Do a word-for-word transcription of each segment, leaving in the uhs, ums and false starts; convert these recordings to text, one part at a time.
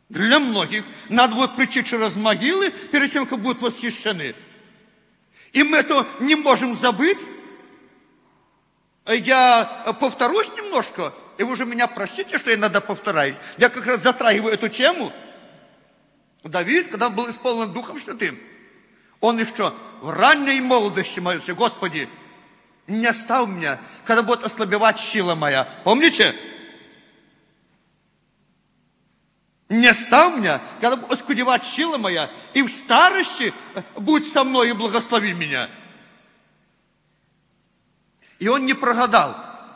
Для многих надо будет прийти через могилы, перед тем, как будут восхищены. И мы это не можем забыть. Я повторюсь немножко, и вы уже меня простите, что я иногда повторяюсь. Я как раз затрагиваю эту тему. Давид, когда был исполнен Духом Святым, он еще в ранней молодости молился: Господи, не оставь меня, когда будет ослабевать сила моя. Помните? Не оставь меня, когда будет оскудевать сила моя, и в старости будь со мной и благослови меня. И он не прогадал.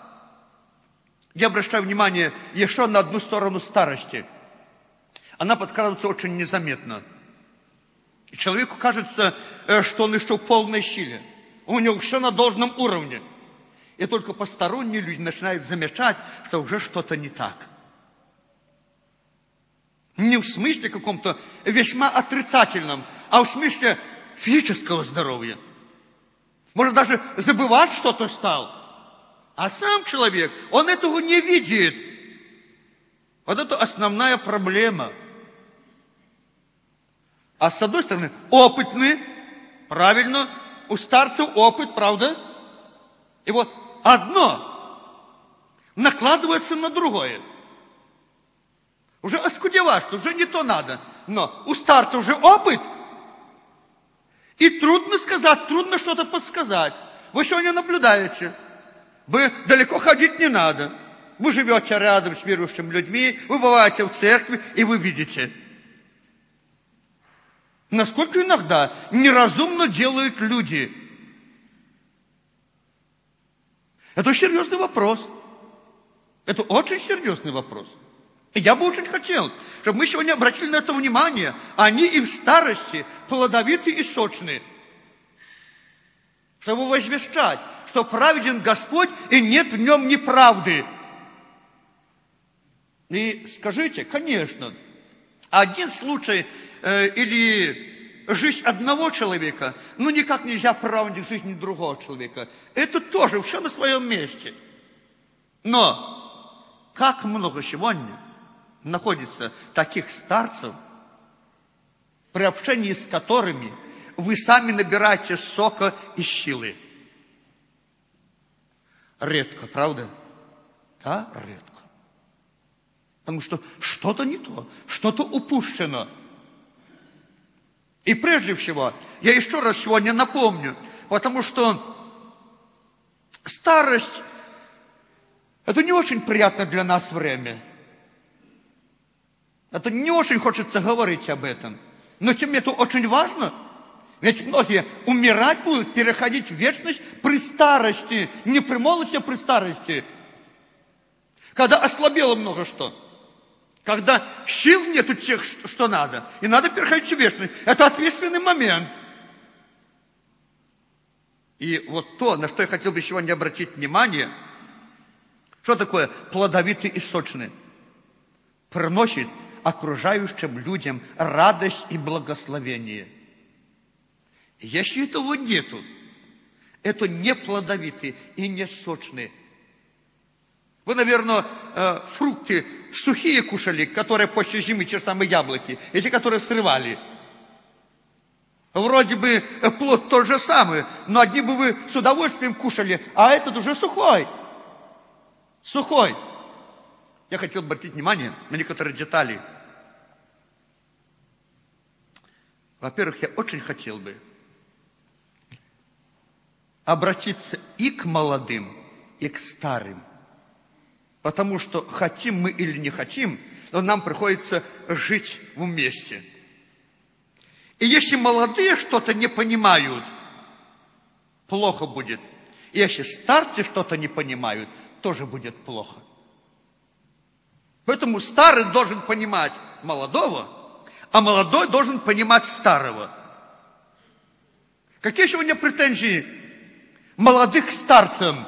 Я обращаю внимание еще на одну сторону старости. Она подкрадывается очень незаметно. И человеку кажется, что он еще в полной силе. У него все на должном уровне. И только посторонние люди начинают замечать, что уже что-то не так. Не в смысле каком-то весьма отрицательном, а в смысле физического здоровья. Может, даже забывать что-то стал. А сам человек, он этого не видит. Вот это основная проблема. А с одной стороны, опытный, правильно, у старцев опыт, правда? И вот одно накладывается на другое. Уже оскудеваешь, уже не то надо. Но у старца уже опыт. И трудно сказать, трудно что-то подсказать. Вы сегодня наблюдаете. Вы далеко ходить не надо. Вы живете рядом с верующими людьми, вы бываете в церкви, и вы видите, насколько иногда неразумно делают люди. Это серьезный вопрос. Это очень серьезный вопрос. И я бы очень хотел, чтобы мы сегодня обратили на это внимание. Они и в старости плодовиты и сочны. Чтобы возвещать, что праведен Господь, и нет в нем неправды. И скажите, конечно, один случай э, или жизнь одного человека, ну никак нельзя приравнять к жизни другого человека. Это тоже все на своем месте. Но как много сегодня находится таких старцев, при общении с которыми вы сами набираете сока и силы. Редко, правда? Да, редко. Потому что что-то не то, что-то упущено. И прежде всего, я еще раз сегодня напомню, потому что старость – это не очень приятно для нас время. Это не очень хочется говорить об этом. Но тем не менее, это очень важно. Ведь многие умирать будут, переходить в вечность при старости. Не при молодости, а при старости. Когда ослабело много что. Когда сил нету тех, что надо. И надо переходить в вечность. Это ответственный момент. И вот то, на что я хотел бы сегодня обратить внимание. Что такое плодовитый и сочный? Приносит окружающим людям радость и благословение. Если этого нету, это не плодовитые и не сочные. Вы, наверное, фрукты сухие кушали, которые после зимы, те же самые яблоки, эти, которые срывали. Вроде бы плод тот же самый, но одни бы вы с удовольствием кушали, а этот уже сухой. Сухой. Я хотел обратить внимание на некоторые детали. Во-первых, я очень хотел бы обратиться и к молодым, и к старым. Потому что хотим мы или не хотим, но нам приходится жить вместе. И если молодые что-то не понимают, плохо будет. И если старцы что-то не понимают, тоже будет плохо. Поэтому старый должен понимать молодого, а молодой должен понимать старого. Какие сегодня претензии молодых к старцам?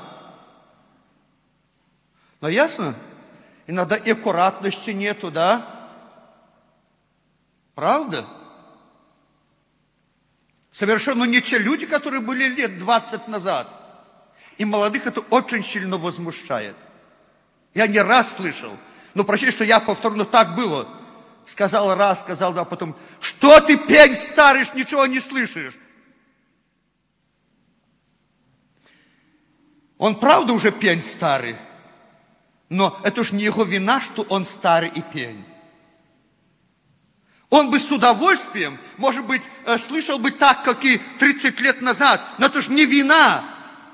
Но ясно, иногда и аккуратности нету, да? Правда? Совершенно не те люди, которые были лет двадцать назад. И молодых это очень сильно возмущает. Я не раз слышал, но простите, что я повторю, но так было. Сказал раз, сказал два, потом, что ты, пень старый, ничего не слышишь? Он правда уже пень старый, но это ж не его вина, что он старый и пень. Он бы с удовольствием, может быть, слышал бы так, как и тридцать лет назад, но это ж не вина.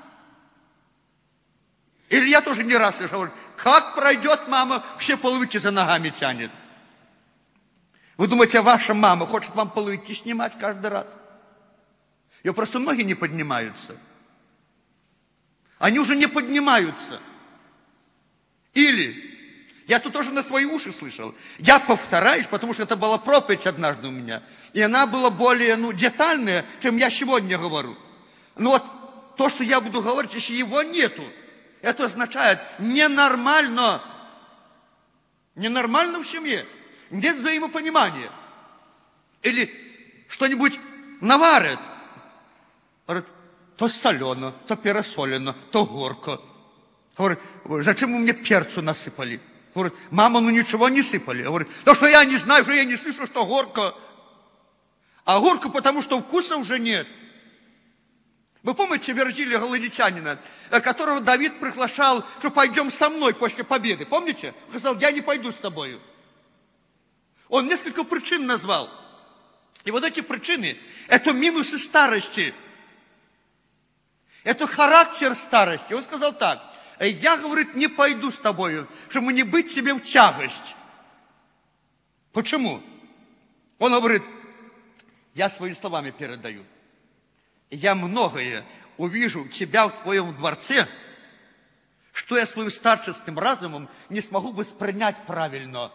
Или я тоже не раз слышал, как пройдет мама, все половики за ногами тянет. Вы думаете, ваша мама хочет вам половики снимать каждый раз? Ее просто ноги не поднимаются. Они уже не поднимаются. Или, я тут тоже на свои уши слышал, я повторяюсь, потому что это была проповедь однажды у меня, и она была более, ну, детальная, чем я сегодня говорю. Но вот то, что я буду говорить, если его нету, это означает ненормально. Ненормально в семье. Нет взаимопонимания. Или что-нибудь наварят. Говорит, то солено, то пересолено, то горко. Говорит, зачем вы мне перцу насыпали? Говорит, мама, ну ничего не сыпали. Говорит, то что я не знаю, что я не слышу, что горко. А горко, потому что вкуса уже нет. Вы помните Вергилия Галилеянина, которого Давид приглашал, что пойдем со мной после победы? Помните? Он сказал, я не пойду с тобою. Он несколько причин назвал. И вот эти причины, это минусы старости. Это характер старости. Он сказал так, я, говорит, не пойду с тобою, чтобы не быть себе в тягость. Почему? Он говорит, я своими словами передаю. Я многое увижу тебя в твоем дворце, что я своим старческим разумом не смогу воспринять правильно.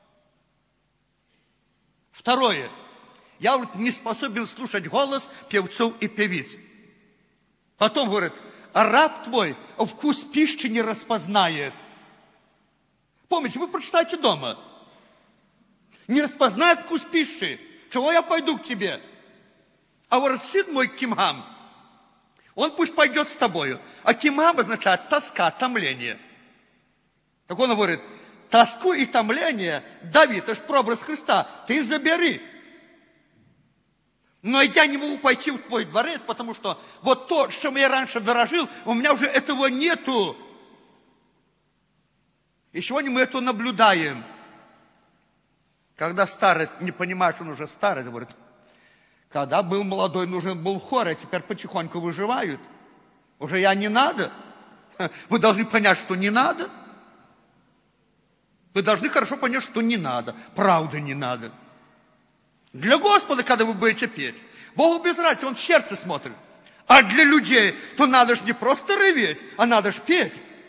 Второе. Я вот не способен слушать голос певцов и певиц. Потом говорит, а раб твой вкус пищи не распознает. Помните, вы прочитайте дома. Не распознает вкус пищи. Чего я пойду к тебе? А говорит, сын мой Кимгам, он пусть пойдет с тобою. А Кимгам означает тоска, томление. Так он говорит, тоску и томление, Давид, это же прообраз Христа, ты забери. Но я не могу пойти в твой дворец, потому что вот то, чем я раньше дорожил, у меня уже этого нету. И сегодня мы это наблюдаем. Когда старость, не понимаешь, он уже старость, говорит, когда был молодой, нужен был хор, а теперь потихоньку выживают. Уже я не надо. Вы должны понять, что не надо. Вы должны хорошо понять, что не надо. Правда не надо. Для Господа, когда вы будете петь, Богу без разницы, Он в сердце смотрит. А для людей, то надо же не просто реветь, а надо же петь.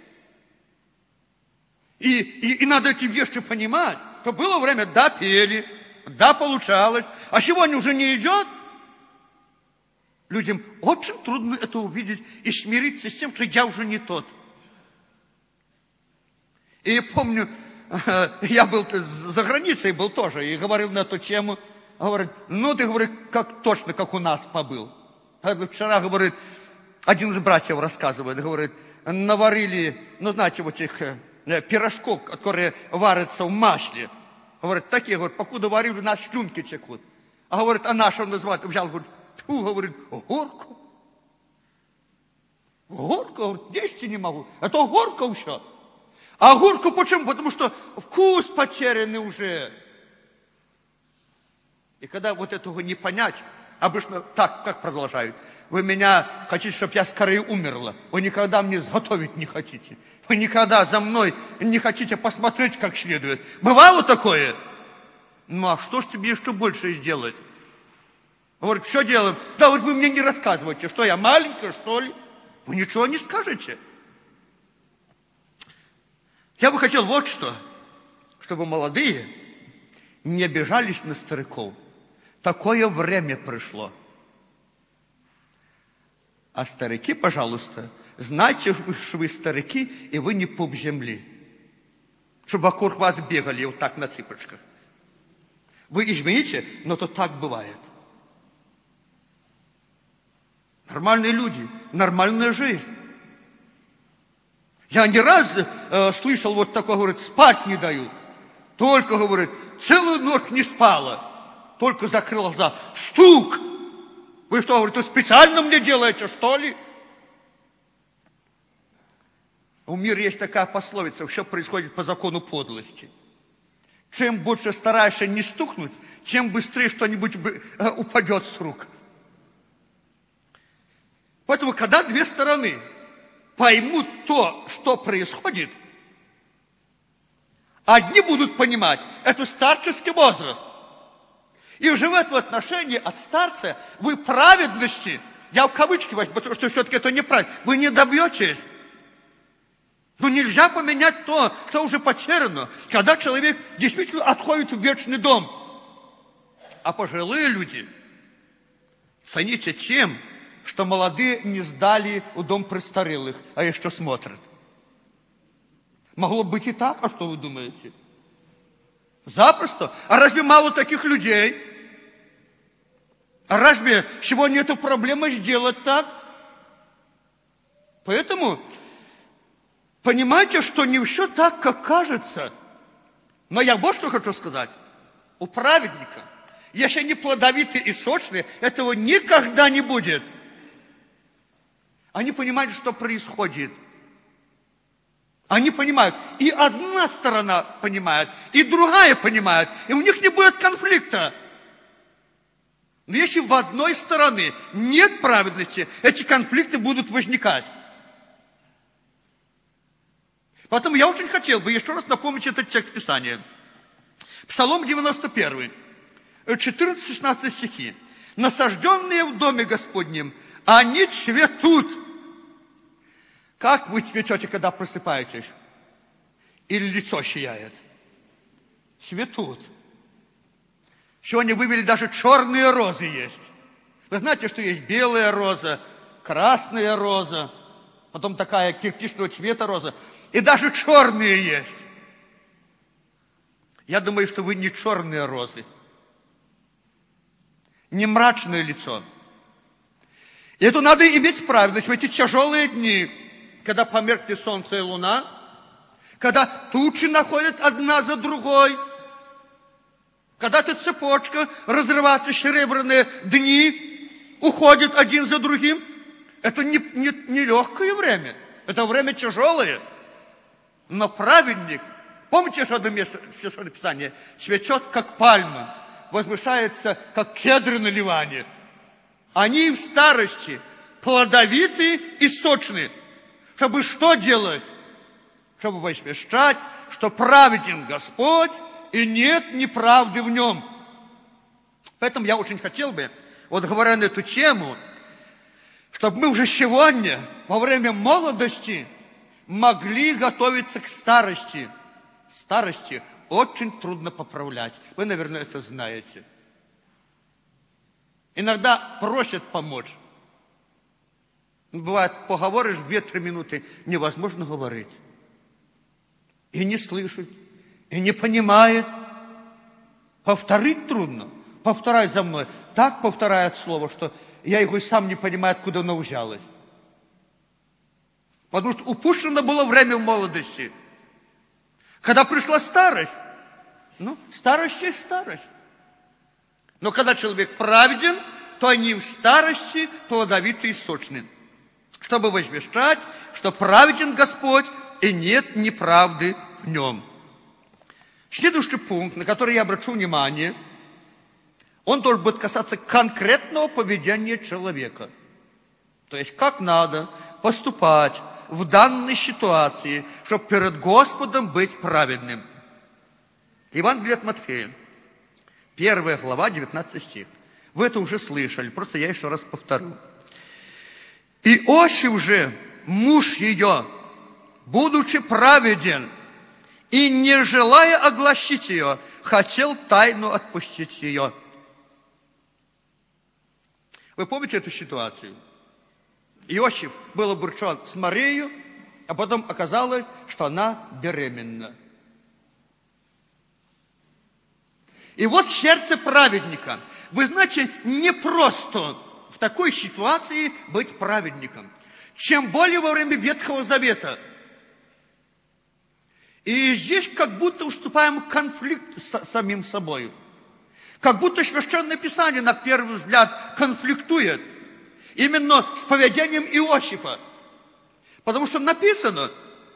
И, и, и надо эти вещи понимать. То было время, да, пели, да, получалось, а сегодня уже не идет. Людям очень трудно это увидеть и смириться с тем, что я уже не тот. И я помню, я был за границей, был тоже, и говорил на эту тему. Говорит, ну ты, говорит, как точно, как у нас побыл. Вчера, говорит, один из братьев рассказывает, говорит, наварили, ну знаете, вот этих пирожков, которые варятся в масле. Говорит, такие, говорит, покуда варили, у нас слюнки текут. А говорит, а наш он называет, взял, говорит, тьфу, говорит, горку. Горку, говорит, есть не могу. Это горка все. А горку почему? Потому что вкус потерянный уже. И когда вот этого не понять, обычно так, как продолжают. Вы меня хотите, чтобы я скорее умерла. Вы никогда мне сготовить не хотите. Вы никогда за мной не хотите посмотреть как следует. Бывало такое? Ну, а что ж тебе еще больше сделать? Говорит, все делаем. Да, вот вы мне не рассказывайте, что я маленькая, что ли? Вы ничего не скажете. Я бы хотел вот что, чтобы молодые не обижались на стариков. Такое время пришло. А старики, пожалуйста, знайте, что вы старики, и вы не пуп земли. Чтобы вокруг вас бегали вот так на цыпочках. Вы извините, но то так бывает. Нормальные люди, нормальная жизнь. Я не раз э, слышал вот такое, говорит, спать не дают. Только, говорит, целую ночь не спала, только закрыла глаза. Стук! Вы что, говорит, вы специально мне делаете, что ли? У мира есть такая пословица, все происходит по закону подлости. Чем больше стараешься не стукнуть, чем быстрее что-нибудь упадет с рук. Поэтому, когда две стороны поймут то, что происходит, одни будут понимать, это старческий возраст. И уже в этом отношении от старца вы праведности, я в кавычки возьму, потому что все-таки это неправильно, вы не добьетесь. Но нельзя поменять то, что уже потеряно, когда человек действительно отходит в вечный дом. А пожилые люди, цените тем, что молодые не сдали в дом престарелых, а еще смотрят. Могло быть и так, а что вы думаете? Запросто. А разве мало таких людей? А разве сегодня эту проблему сделать так? Поэтому понимаете, что не все так, как кажется. Но я вот что хочу сказать. У праведника, если они плодовитые и сочные, этого никогда не будет. Они понимают, что происходит. Они понимают. И одна сторона понимает, и другая понимает. И у них не будет конфликта. Но если в одной стороне нет праведности, эти конфликты будут возникать. Поэтому я очень хотел бы еще раз напомнить этот текст Писания. Псалом девяносто один, четырнадцать-шестнадцать стихи. «Насажденные в доме Господнем, они цветут». Как вы цветете, когда просыпаетесь? Или лицо сияет? Цветут. Сегодня вывели даже черные розы есть. Вы знаете, что есть белая роза, красная роза, потом такая кирпичного цвета роза. И даже черные есть. Я думаю, что вы не черные розы. Не мрачное лицо. И это надо иметь правильность в эти тяжелые дни, когда померкнет солнце и луна, когда тучи находят одна за другой, когда эта цепочка разрывается, серебряные дни уходят один за другим. Это не, не, не легкое время, это время тяжелое. Но праведник, помните, что одно место в Священном Писании, цветет, как пальма, возвышается, как кедры на Ливане. Они в старости плодовиты и сочны. Чтобы что делать? Чтобы возвещать, что праведен Господь, и нет неправды в нем. Поэтому я очень хотел бы, вот говоря на эту тему, чтобы мы уже сегодня, во время молодости, могли готовиться к старости. Старости очень трудно поправлять. Вы, наверное, это знаете. Иногда просят помочь. Бывает, поговоришь две-три минуты, невозможно говорить. И не слышать, и не понимает. Повторить трудно. Повторяй за мной. Так повторяет слово, что я его и сам не понимаю, откуда оно взялось. Потому что упущено было время в молодости. Когда пришла старость, ну, старость есть старость. Но когда человек праведен, то они в старости плодовиты и сочны. Чтобы возвещать, что праведен Господь, и нет неправды в нем. Следующий пункт, на который я обращу внимание, он должен будет касаться конкретного поведения человека. То есть, как надо поступать в данной ситуации, чтобы перед Господом быть праведным. Евангелие от Матфея, первая глава, девятнадцатый стих. Вы это уже слышали, просто я еще раз повторю. «Иосиф же, муж ее, будучи праведен и не желая огласить ее, хотел тайну отпустить ее». Вы помните эту ситуацию? Иосиф был обручен с Марией, а потом оказалось, что она беременна. И вот сердце праведника. Вы знаете, не просто в такой ситуации быть праведником. Чем более во время Ветхого Завета. И здесь как будто уступаем в конфликт с самим собой. Как будто Священное Писание, на первый взгляд, конфликтует именно с поведением Иосифа. Потому что написано: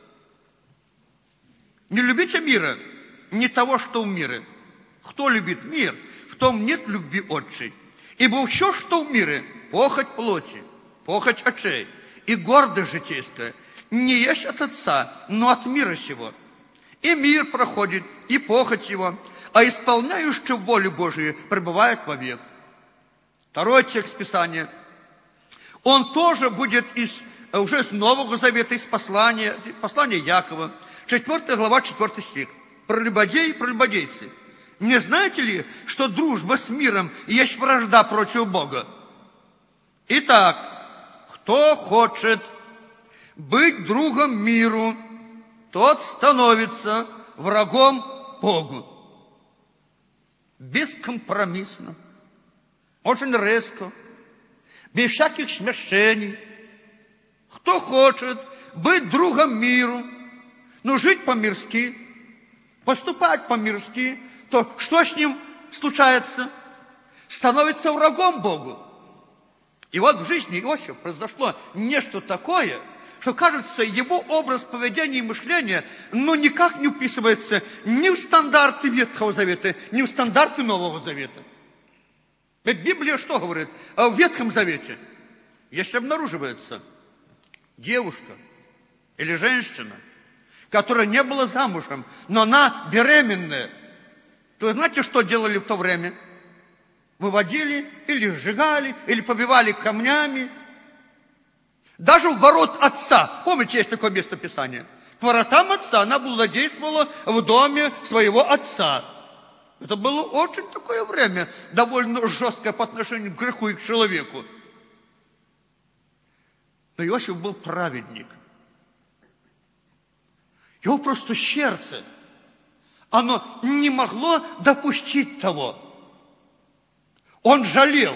не любите мира, не того, что в мире. Кто любит мир, в том нет любви отчей. Ибо все, что в мире, похоть плоти, похоть очей и гордость житейская, не есть от Отца, но от мира сего. И мир проходит, и похоть его, а исполняющий волю Божию пребывает вовек. Второй текст Писания. Он тоже будет из, уже из Нового Завета, из послания, послания Якова, четвёртая глава, четвёртый стих. Прелюбодеи и прелюбодейцы. Не знаете ли, что дружба с миром есть вражда против Бога? Итак, кто хочет быть другом миру, тот становится врагом Богу. Бескомпромиссно, очень резко, без всяких смешений. Кто хочет быть другом миру, но жить по-мирски, поступать по-мирски, то что с ним случается? Становится врагом Богу. И вот в жизни Иосифа произошло нечто такое, что, кажется, его образ поведения и мышления, ну, никак не уписывается ни в стандарты Ветхого Завета, ни в стандарты Нового Завета. Ведь Библия что говорит? А в Ветхом Завете, если обнаруживается девушка или женщина, которая не была замужем, но она беременная, то вы знаете, что делали в то время? Выводили или сжигали, или побивали камнями. Даже в ворот отца. Помните, есть такое место Писания? К воротам отца она блудодействовала в доме своего отца. Это было очень такое время, довольно жесткое по отношению к греху и к человеку. Но Иосиф был праведник. Его просто сердце, оно не могло допустить того. Он жалел.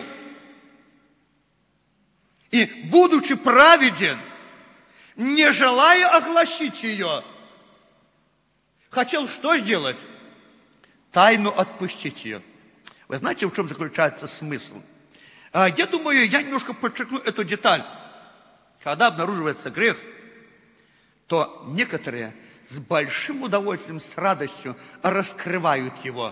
И, будучи праведен, не желая огласить ее, хотел что сделать? Тайну отпустить ее. Вы знаете, в чем заключается смысл? Я думаю, я немножко подчеркну эту деталь. Когда обнаруживается грех, то некоторые с большим удовольствием, с радостью раскрывают его.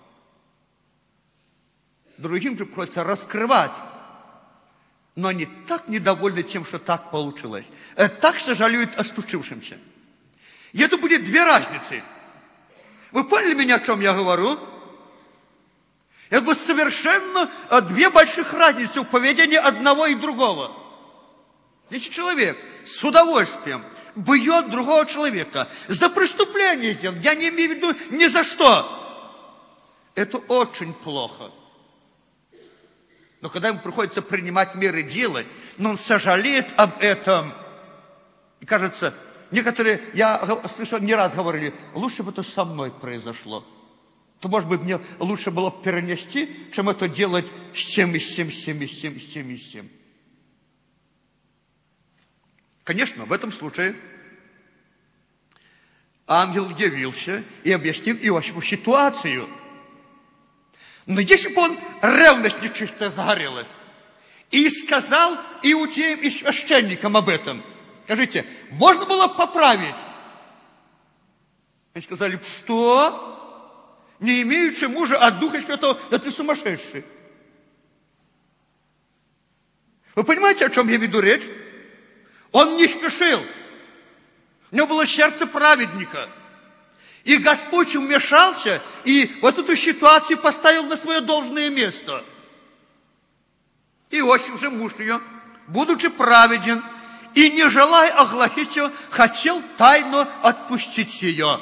Другим же приходится раскрывать. Но они так недовольны тем, что так получилось. Так сожалеют о случившемся. И это будет две разницы. Вы поняли меня, о чем я говорю? Это будет совершенно две больших разницы в поведении одного и другого. Если человек с удовольствием бьет другого человека за преступление сделал, я не имею в виду ни за что, это очень плохо. Но когда ему приходится принимать меры, делать, но он сожалеет об этом. И кажется, некоторые, я слышал, не раз говорили, лучше бы это со мной произошло. То, может быть, мне лучше было перенести, чем это делать с тем, и с тем, с тем, и с тем, с тем, и с тем. Конечно, в этом случае ангел явился и объяснил Иосифу ситуацию. Но если бы он, ревность нечистая загорелась, и сказал иудеям и священникам об этом, скажите, можно было поправить? Они сказали, что? Не имеючи мужа от Духа Святого, да ты сумасшедший. Вы понимаете, о чем я веду речь? Он не спешил. У него было сердце праведника. И Господь вмешался и вот эту ситуацию поставил на свое должное место. Иосиф же, муж ее, будучи праведен и не желая огласить ее, хотел тайно отпустить ее.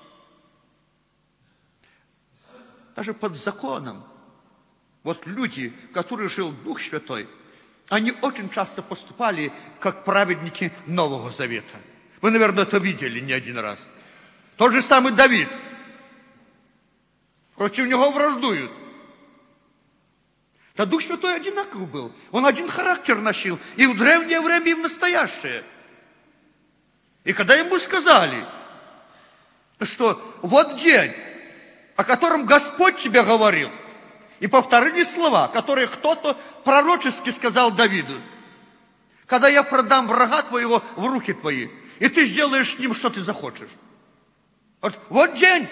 Даже под законом. Вот люди, в которых жил Дух Святой, они очень часто поступали как праведники Нового Завета. Вы, наверное, это видели не один раз. Тот же самый Давид. Против него враждуют. Да Дух Святой одинаков был. Он один характер носил. И в древнее время, и в настоящее. И когда ему сказали, что вот день, о котором Господь тебе говорил. И повторились слова, которые кто-то пророчески сказал Давиду. Когда я продам врага твоего в руки твои, и ты сделаешь с ним, что ты захочешь. Вот, вот день.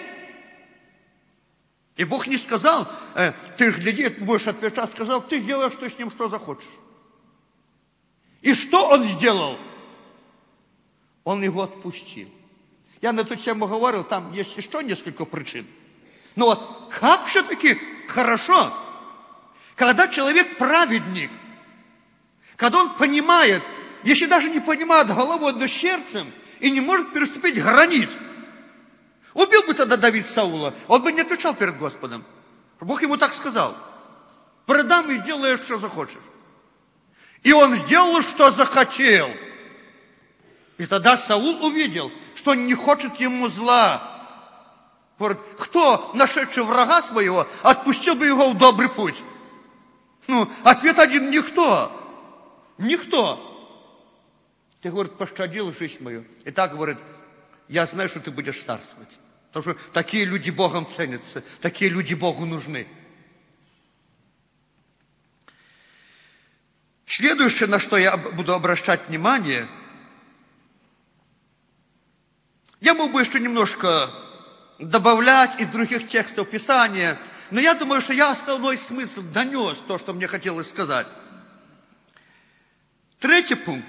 И Бог не сказал, э, ты гляди, будешь отвечать, сказал, ты сделаешь ты с ним, что захочешь. И что он сделал? Он его отпустил. Я на эту тему говорил, там есть еще несколько причин. Но вот как все-таки хорошо, когда человек праведник, когда он понимает, если даже не понимает головой, но сердцем, и не может переступить границ. Убил бы тогда Давид Саула, он бы не отвечал перед Господом. Бог ему так сказал. Продам и сделаешь, что захочешь. И он сделал, что захотел. И тогда Саул увидел, что он не хочет ему зла. Говорит, кто, нашедший врага своего, отпустил бы его в добрый путь? Ну, ответ один – никто. Никто. Ты, говорит, пощадил жизнь мою. И так, говорит, я знаю, что ты будешь царствовать. Потому что такие люди Богом ценятся, такие люди Богу нужны. Следующее, на что я буду обращать внимание, я мог бы еще немножко добавлять из других текстов Писания, но я думаю, что я основной смысл донес, то, что мне хотелось сказать. Третий пункт.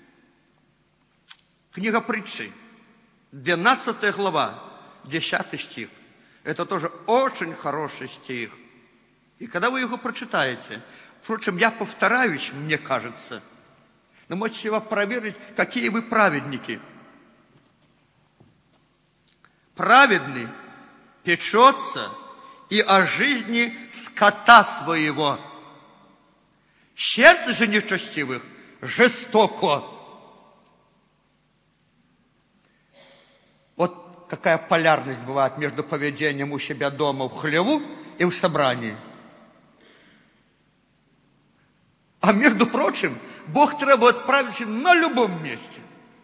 Книга Притчи, двенадцатая глава, десятый стих. Это тоже очень хороший стих. И когда вы его прочитаете, впрочем, я повторяюсь, мне кажется, но можете себя проверить, какие вы праведники. Праведный печется и о жизни скота своего. Сердце же нечестивых жестоко. Вот какая полярность бывает между поведением у себя дома в хлеву и в собрании. А между прочим, Бог требует праведности на любом месте.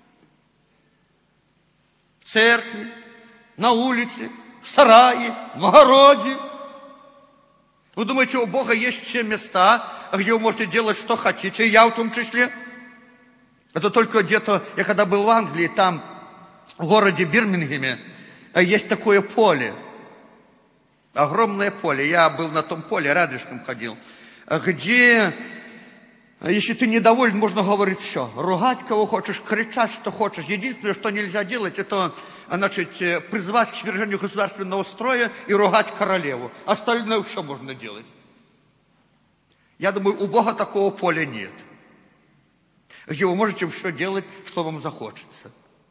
В церкви, на улице, в сарае, в огороде. Вы думаете, у Бога есть все места, где вы можете делать, что хотите, и я в том числе? Это только где-то, я когда был в Англии, там, в городе Бирмингеме, есть такое поле. Огромное поле. Я был на том поле, рядышком ходил. Где, если ты недоволен, можно говорить все. Ругать кого хочешь, кричать, что хочешь. Единственное, что нельзя делать, это, значит, призывать к свержению государственного строя и ругать королеву. Остальное все можно делать. Я думаю, у Бога такого поля нет. Где вы можете все делать, что вам захочется.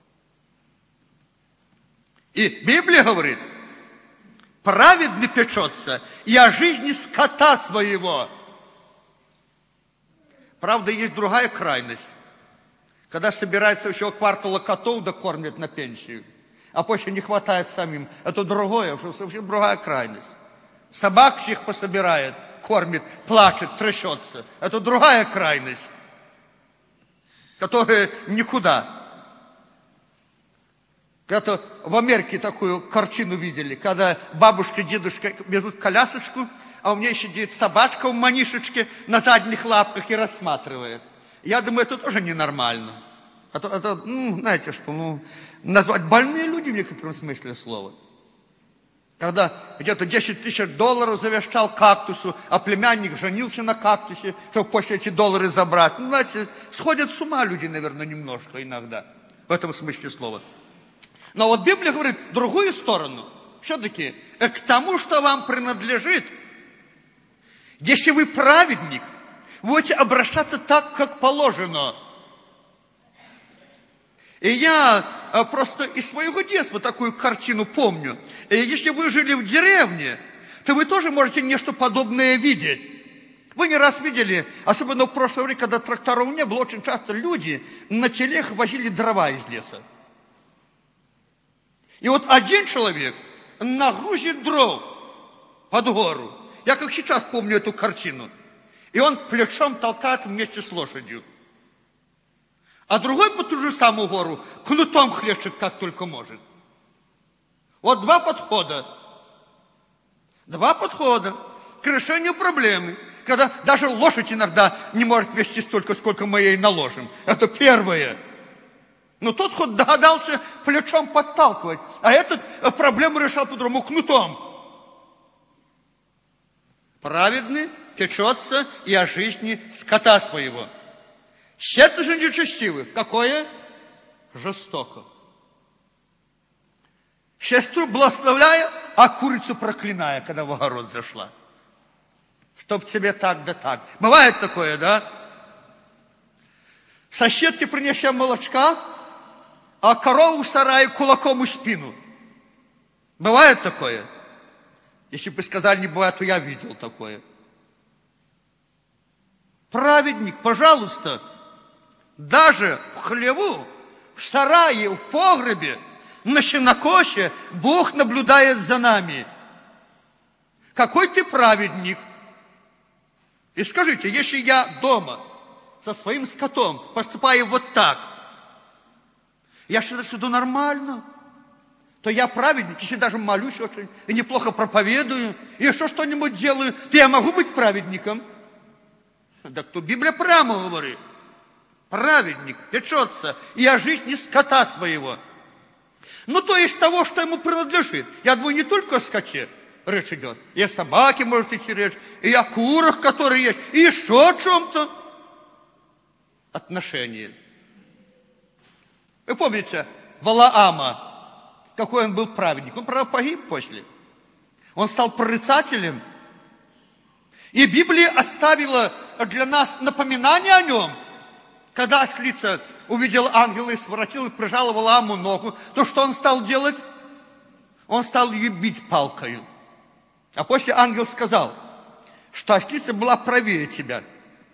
И Библия говорит, праведный печется и о жизни скота своего. Правда, есть другая крайность. Когда собирается еще квартала котов, да кормят на пенсию, а после не хватает самим. Это другое, совсем другая крайность. Собак всех пособирает, кормит, плачет, трясется. Это другая крайность, которая никуда. Это в Америке такую картину видели, когда бабушка, дедушка везут колясочку, а у меня сидит собачка в манишечке на задних лапках и рассматривает. Я думаю, это тоже ненормально. Это, это ну, знаете что, ну, назвать больные люди в некотором смысле слова. Когда где-то десять тысяч долларов завещал кактусу, а племянник женился на кактусе, чтобы после эти доллары забрать. Ну, знаете, сходят с ума люди, наверное, немножко иногда, в этом смысле слова. Но вот Библия говорит другую сторону. Все-таки к тому, что вам принадлежит. Если вы праведник, вы будете обращаться так, как положено. И я просто из своего детства такую картину помню. И если вы жили в деревне, то вы тоже можете нечто подобное видеть. Вы не раз видели, особенно в прошлое время, когда тракторов не было, очень часто люди на телег возили дрова из леса. И вот один человек нагрузит дров под гору. Я как сейчас помню эту картину. И он плечом толкает вместе с лошадью. А другой по ту же самую гору кнутом хлещет, как только может. Вот два подхода. Два подхода к решению проблемы. Когда даже лошадь иногда не может вести столько, сколько мы ей наложим. Это первое. Но тот хоть догадался плечом подталкивать, а этот проблему решал по-другому, кнутом. Праведный печется и о жизни скота своего. Сердце же нечестивых, какое? Жестоко. Сестру благословляя, а курицу проклиная, когда в огород зашла. Чтоб тебе так да так. Бывает такое, да? Соседке принесем молочка, а корову в сарае кулаком в спину. Бывает такое? Если бы сказали, не бывает, то я видел такое. Праведник, пожалуйста, даже в хлеву, в сарае, в погребе, на сенокосе Бог наблюдает за нами. Какой ты праведник? И скажите, если я дома со своим скотом поступаю вот так, я считаю, что это нормально, то я праведник, если даже молюсь очень, и неплохо проповедую, и еще что-нибудь делаю, то я могу быть праведником. Да кто Библия прямо говорит. Праведник печется и о жизни скота своего. Ну, то есть того, что ему принадлежит. Я думаю, не только о скоте речь идет. И о собаке может идти речь, и о курах, которые есть, и еще о чем-то. Отношения. Вы помните Валаама, какой он был праведник? Он, правда, погиб после. Он стал прорицателем. И Библия оставила для нас напоминание о нем. Когда ослица увидела ангела и своротила, и прижала Валааму ногу, то что он стал делать? Он стал ее бить палкою. А после ангел сказал, что ослица была правее тебя.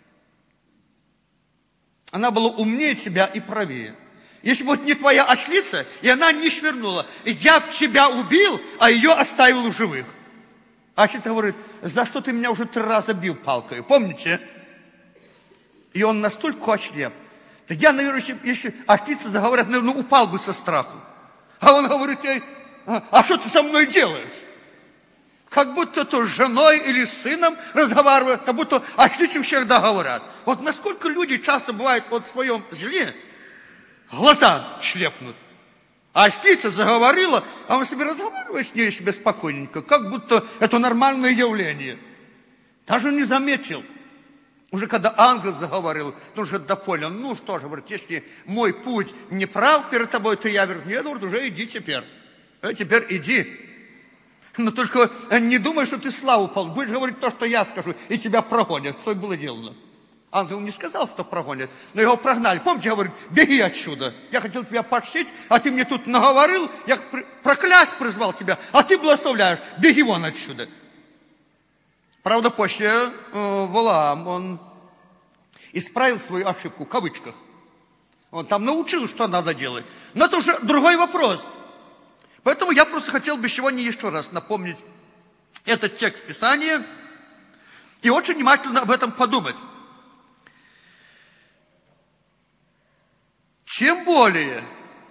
Она была умнее тебя и правее. Если бы вот не твоя ослица, и она не швырнула, я бы тебя убил, а ее оставил в живых. А ослица говорит, за что ты меня уже три раза бил палкой? Помните? И он настолько ослеп. Да я, наверное, если, если ослица заговорят, наверное, упал бы со страху. А он говорит ей, а что ты со мной делаешь? Как будто то с женой или с сыном разговаривают, как будто ослицы всегда говорят. Вот насколько люди часто бывают вот в своем зле, глаза шлепнут. А ослица заговорила, а он себе разговаривает с ней себе спокойненько, как будто это нормальное явление. Даже не заметил. Уже когда ангел заговорил, ну уже допонял, ну что же, говорит, если мой путь не прав перед тобой, то я говорю, нет, говорит, уже иди теперь. А теперь иди. Но только не думай, что ты славу получишь. Будешь говорить то, что я скажу, и тебя прогонят. Что и было сделано. Ангел не сказал, что прогонят, но его прогнали. Помните, говорит, беги отсюда. Я хотел тебя почтить, а ты мне тут наговорил, я проклясть призвал тебя, а ты благословляешь. Беги вон отсюда. Правда, после э, Валаам, он исправил свою ошибку, в кавычках. Он там научил, что надо делать. Но это уже другой вопрос. Поэтому я просто хотел бы сегодня еще раз напомнить этот текст Писания и очень внимательно об этом подумать. Тем более,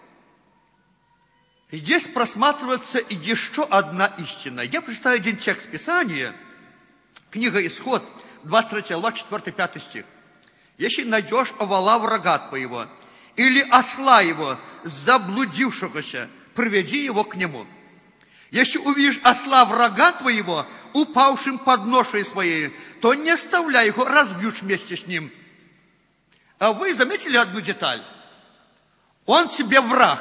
здесь просматривается еще одна истина. Я прочитаю один текст Писания, книга Исход, двадцать третья глава, четвёртый пятый стих. Если найдешь овала врага твоего, или осла его, заблудившегося, приведи его к нему. Если увидишь осла врага твоего, упавшим под ношей своей, то не оставляй его, разбьешь вместе с ним. А вы заметили одну деталь? Он тебе враг,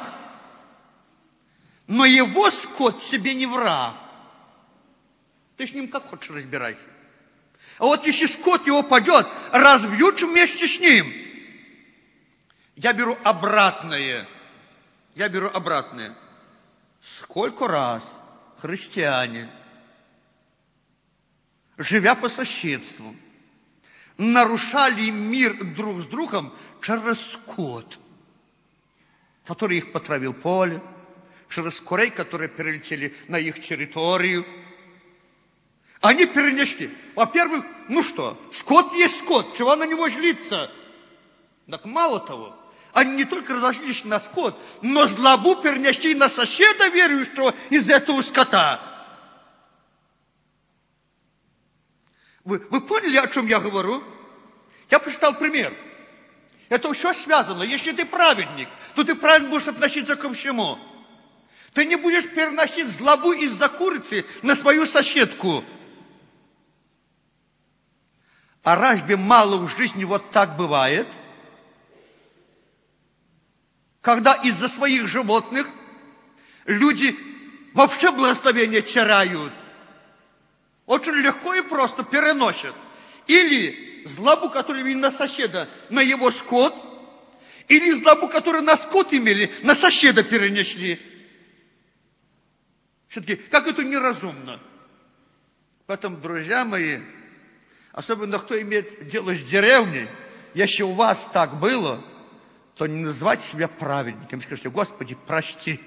но его скот тебе не враг. Ты с ним как хочешь разбирайся. А вот если скот его падет, разбьют вместе с ним. Я беру обратное. Я беру обратное. Сколько раз христиане, живя по соседству, нарушали мир друг с другом через скот, который их потравил поле, через курей, которые перелетели на их территорию. Они перенесли. Во-первых, ну что, скот есть скот, чего на него злиться? Так мало того, они не только разошлись на скот, но злобу перенесли на соседа верующего из этого скота. Вы, вы поняли, о чем я говорю? Я прочитал пример. Это все связано. Если ты праведник, то ты правильно будешь относиться ко всему. Ты не будешь переносить злобу из-за курицы на свою соседку. А разве мало в жизни вот так бывает? Когда из-за своих животных люди вообще благословение теряют. Очень легко и просто переносят. Или злобу, которую имели на соседа, на его скот, или злобу, которую на скот имели, на соседа перенесли. Все-таки, как это неразумно. Поэтому, друзья мои, особенно кто имеет дело с деревней, если у вас так было, то не называйте себя праведником. Скажите: Господи, прости.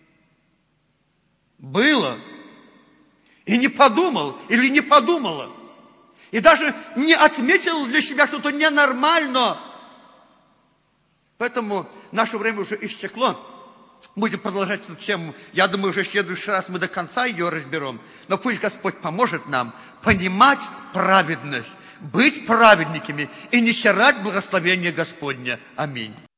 Было. И не подумал или не подумала. И даже не отметил для себя что-то ненормально. Поэтому наше время уже истекло. Будем продолжать эту тему. Я думаю, уже в следующий раз мы до конца ее разберем. Но пусть Господь поможет нам понимать праведность, быть праведниками и не сирать благословение Господне. Аминь.